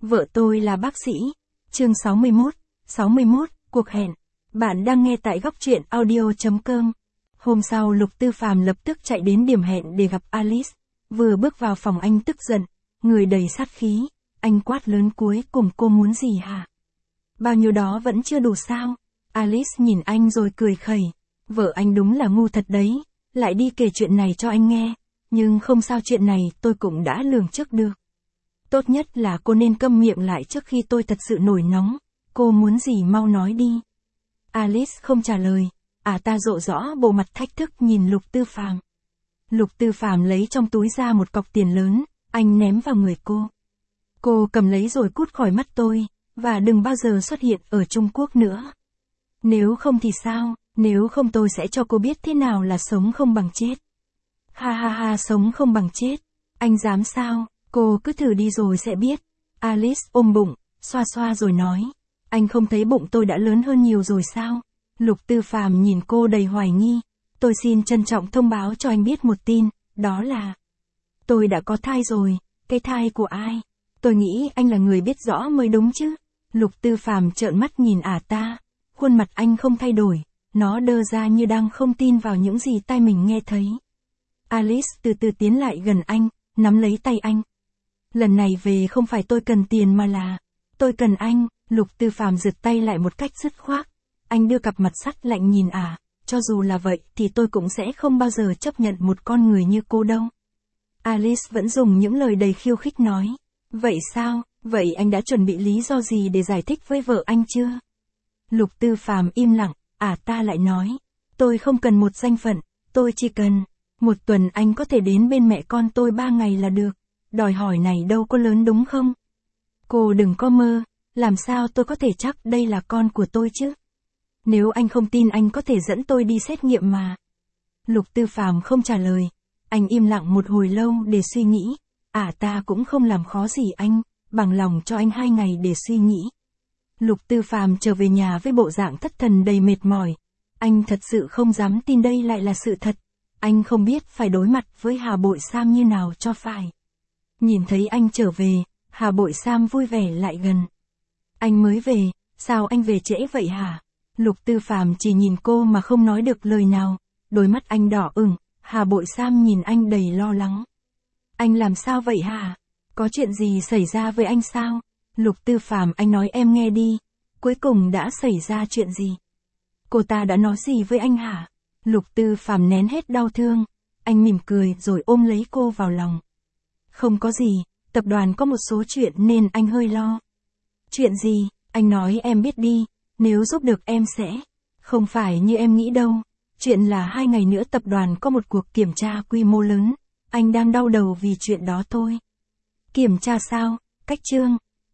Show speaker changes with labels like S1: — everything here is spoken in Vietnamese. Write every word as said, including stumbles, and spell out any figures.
S1: Vợ tôi là bác sĩ. Chương sáu mươi mốt, sáu mươi mốt, cuộc hẹn. Bạn đang nghe tại góc truyện audio chấm com. Hôm sau Lục Tư Phàm lập tức chạy đến điểm hẹn để gặp Alice. Vừa bước vào phòng anh tức giận, người đầy sát khí, anh quát lớn cuối cùng cô muốn gì hả? Bao nhiêu đó vẫn chưa đủ sao? Alice nhìn anh rồi cười khẩy. Vợ anh đúng là ngu thật đấy, lại đi kể chuyện này cho anh nghe. Nhưng không sao, chuyện này tôi cũng đã lường trước được. Tốt nhất là cô nên câm miệng lại trước khi tôi thật sự nổi nóng. Cô muốn gì mau nói đi. Alice không trả lời. À ta rộ rõ bộ mặt thách thức nhìn Lục Tư Phàm. Lục Tư Phàm lấy trong túi ra một cọc tiền lớn, anh ném vào người cô. Cô cầm lấy rồi cút khỏi mắt tôi, và đừng bao giờ xuất hiện ở Trung Quốc nữa. Nếu không thì sao, nếu không tôi sẽ cho cô biết thế nào là sống không bằng chết. Ha ha ha, sống không bằng chết. Anh dám sao, cô cứ thử đi rồi sẽ biết. Alice ôm bụng, xoa xoa rồi nói. Anh không thấy bụng tôi đã lớn hơn nhiều rồi sao? Lục Tư Phàm nhìn cô đầy hoài nghi. Tôi xin trân trọng thông báo cho anh biết một tin, đó là tôi đã có thai rồi. Cái thai của ai? Tôi nghĩ anh là người biết rõ mới đúng chứ. Lục Tư Phàm trợn mắt nhìn ả ta. Khuôn mặt anh không thay đổi, nó đơ ra như đang không tin vào những gì tai mình nghe thấy. Alice từ từ tiến lại gần anh, nắm lấy tay anh. Lần này về không phải tôi cần tiền mà là tôi cần anh. Lục Tư Phàm giật tay lại một cách dứt khoát. Anh đưa cặp mặt sắt lạnh nhìn ả. À, cho dù là vậy thì tôi cũng sẽ không bao giờ chấp nhận một con người như cô đâu. Alice vẫn dùng những lời đầy khiêu khích nói. Vậy sao, vậy anh đã chuẩn bị lý do gì để giải thích với vợ anh chưa? Lục Tư Phàm im lặng, ả à, ta lại nói. Tôi không cần một danh phận, tôi chỉ cần một tuần anh có thể đến bên mẹ con tôi ba ngày là được. Đòi hỏi này đâu có lớn đúng không? Cô đừng có mơ, làm sao tôi có thể chắc đây là con của tôi chứ? Nếu anh không tin anh có thể dẫn tôi đi xét nghiệm mà. Lục Tư Phàm không trả lời. Anh im lặng một hồi lâu để suy nghĩ. À ta cũng không làm khó gì anh, bằng lòng cho anh hai ngày để suy nghĩ. Lục Tư Phàm trở về nhà với bộ dạng thất thần đầy mệt mỏi. Anh thật sự không dám tin đây lại là sự thật. Anh không biết phải đối mặt với Hà Bội Sam như nào cho phải. Nhìn thấy anh trở về, Hà Bội Sam vui vẻ lại gần. Anh mới về, sao anh về trễ vậy hả? Lục Tư Phàm chỉ nhìn cô mà không nói được lời nào. Đôi mắt anh đỏ ửng, Hà Bội Sam nhìn anh đầy lo lắng. Anh làm sao vậy hả? Có chuyện gì xảy ra với anh sao? Lục Tư Phàm, anh nói em nghe đi. Cuối cùng đã xảy ra chuyện gì? Cô ta đã nói gì với anh hả? Lục Tư Phàm nén hết đau thương. Anh mỉm cười rồi ôm lấy cô vào lòng. Không có gì, tập đoàn có một số chuyện nên anh hơi lo. Chuyện gì? Anh nói em biết đi. Nếu giúp được em sẽ. Không phải như em nghĩ đâu. Chuyện là hai ngày nữa tập đoàn có một cuộc kiểm tra quy mô lớn. Anh đang đau đầu vì chuyện đó thôi. Kiểm tra sao? Cách chương.